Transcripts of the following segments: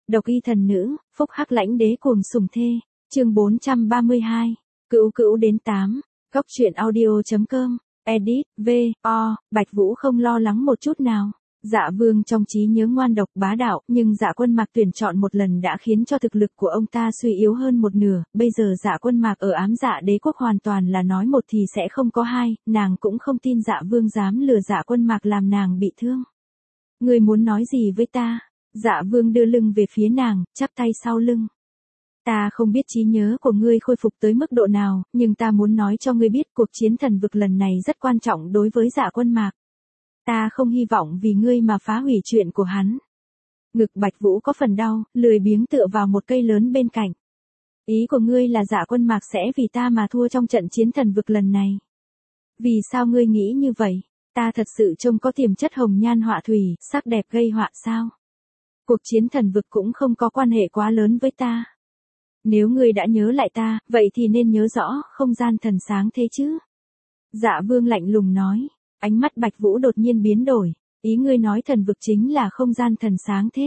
Độc y thần nữ, phúc hắc lãnh đế cuồng sủng thê. Chương 432. Cữu cữu đến 8. Góc truyện audio.com. Edit, V.O. Bạch Vũ không lo lắng một chút nào. Dạ Vương trong trí nhớ ngoan độc bá đạo, nhưng Dạ Quân Mạc tuyển chọn một lần đã khiến cho thực lực của ông ta suy yếu hơn một nửa, bây giờ Dạ Quân Mạc ở ám dạ đế quốc hoàn toàn là nói một thì sẽ không có hai, nàng cũng không tin Dạ Vương dám lừa Dạ Quân Mạc làm nàng bị thương. Ngươi muốn nói gì với ta? Dạ Vương đưa lưng về phía nàng, chắp tay sau lưng. Ta không biết trí nhớ của ngươi khôi phục tới mức độ nào, nhưng ta muốn nói cho ngươi biết cuộc chiến thần vực lần này rất quan trọng đối với Dạ Quân Mạc. Ta không hy vọng vì ngươi mà phá hủy chuyện của hắn. Ngực Bạch Vũ có phần đau, lười biếng tựa vào một cây lớn bên cạnh. Ý của ngươi là Dạ Quân Mạc sẽ vì ta mà thua trong trận chiến thần vực lần này. Vì sao ngươi nghĩ như vậy? Ta thật sự trông có tiềm chất hồng nhan họa thủy, sắc đẹp gây họa sao? Cuộc chiến thần vực cũng không có quan hệ quá lớn với ta. Nếu ngươi đã nhớ lại ta, vậy thì nên nhớ rõ, không gian thần sáng thế chứ? Dạ Vương lạnh lùng nói. Ánh mắt Bạch Vũ đột nhiên biến đổi. Ý ngươi nói thần vực chính là không gian thần sáng thế?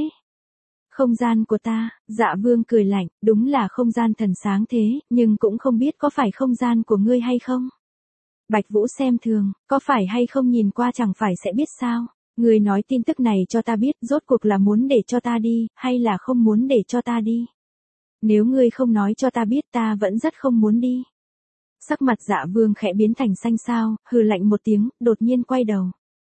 Không gian của ta, Dạ Vương cười lạnh, đúng là không gian thần sáng thế, nhưng cũng không biết có phải không gian của ngươi hay không? Bạch Vũ xem thường, có phải hay không nhìn qua chẳng phải sẽ biết sao? Ngươi nói tin tức này cho ta biết, rốt cuộc là muốn để cho ta đi, hay là không muốn để cho ta đi? Nếu ngươi không nói cho ta biết ta vẫn rất không muốn đi. Sắc mặt Dạ Vương khẽ biến thành xanh xao, hừ lạnh một tiếng, đột nhiên quay đầu.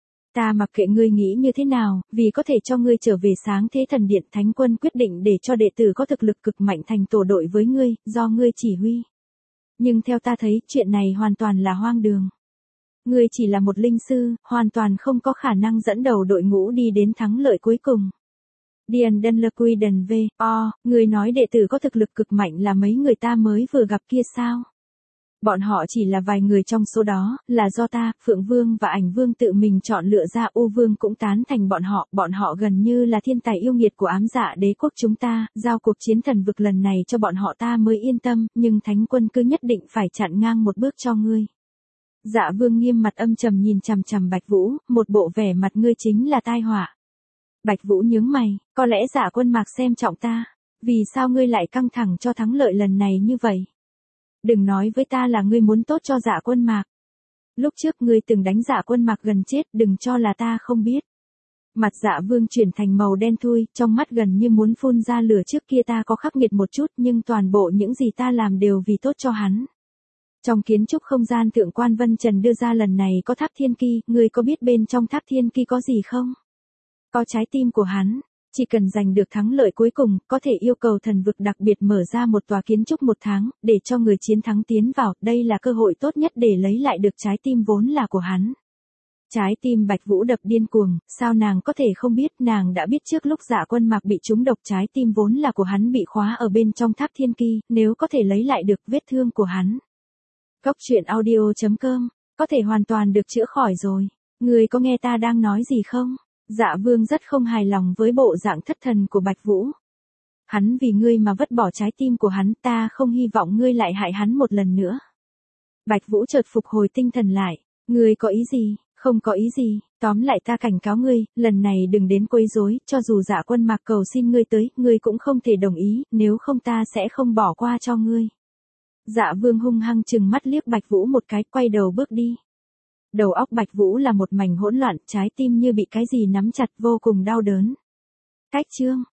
Ta mặc kệ ngươi nghĩ như thế nào, vì có thể cho ngươi trở về sáng thế thần điện, Thánh Quân quyết định để cho đệ tử có thực lực cực mạnh thành tổ đội với ngươi, do ngươi chỉ huy. Nhưng theo ta thấy, chuyện này hoàn toàn là hoang đường. Ngươi chỉ là một linh sư, hoàn toàn không có khả năng dẫn đầu đội ngũ đi đến thắng lợi cuối cùng. Điền Đân Lơ Quy Đần V.O. Ngươi nói đệ tử có thực lực cực mạnh là mấy người ta mới vừa gặp kia sao? Bọn họ chỉ là vài người trong số đó, là do ta, Phượng Vương và Ảnh Vương tự mình chọn lựa ra. U Vương cũng tán thành bọn họ gần như là thiên tài yêu nghiệt của ám dạ đế quốc chúng ta, giao cuộc chiến thần vực lần này cho bọn họ ta mới yên tâm, nhưng Thánh Quân cứ nhất định phải chặn ngang một bước cho ngươi. Dạ Vương nghiêm mặt âm trầm nhìn chằm chằm Bạch Vũ, một bộ vẻ mặt ngươi chính là tai họa. Bạch Vũ nhướng mày, có lẽ Dạ Quân Mạc xem trọng ta, vì sao ngươi lại căng thẳng cho thắng lợi lần này như vậy? Đừng nói với ta là ngươi muốn tốt cho Dạ Quân Mạc. Lúc trước ngươi từng đánh Dạ Quân Mạc gần chết, đừng cho là ta không biết. Mặt Dạ Vương chuyển thành màu đen thui, trong mắt gần như muốn phun ra lửa. Trước kia ta có khắc nghiệt một chút, nhưng toàn bộ những gì ta làm đều vì tốt cho hắn. Trong kiến trúc không gian Thượng Quan Vân Trần đưa ra lần này có tháp thiên kỳ, ngươi có biết bên trong tháp thiên kỳ có gì không? Có trái tim của hắn. Chỉ cần giành được thắng lợi cuối cùng, có thể yêu cầu thần vực đặc biệt mở ra một tòa kiến trúc 1 tháng, để cho người chiến thắng tiến vào, đây là cơ hội tốt nhất để lấy lại được trái tim vốn là của hắn. Trái tim Bạch Vũ đập điên cuồng, sao nàng có thể không biết, nàng đã biết trước lúc Dạ Quân Mạc bị trúng độc trái tim vốn là của hắn bị khóa ở bên trong tháp thiên kỳ, nếu có thể lấy lại được vết thương của hắn. Góc truyện audio.com, có thể hoàn toàn được chữa khỏi rồi. Người có nghe ta đang nói gì không? Dạ Vương rất không hài lòng với bộ dạng thất thần của Bạch Vũ. Hắn vì ngươi mà vứt bỏ trái tim của hắn, ta không hy vọng ngươi lại hại hắn một lần nữa. Bạch Vũ chợt phục hồi tinh thần lại, ngươi có ý gì? Không có ý gì, tóm lại ta cảnh cáo ngươi, lần này đừng đến quấy rối, cho dù Dạ Quân Mạc cầu xin ngươi tới, ngươi cũng không thể đồng ý, nếu không ta sẽ không bỏ qua cho ngươi. Dạ Vương hung hăng trừng mắt liếc Bạch Vũ một cái, quay đầu bước đi. Đầu óc Bạch Vũ là một mảnh hỗn loạn, trái tim như bị cái gì nắm chặt, vô cùng đau đớn. Cách chương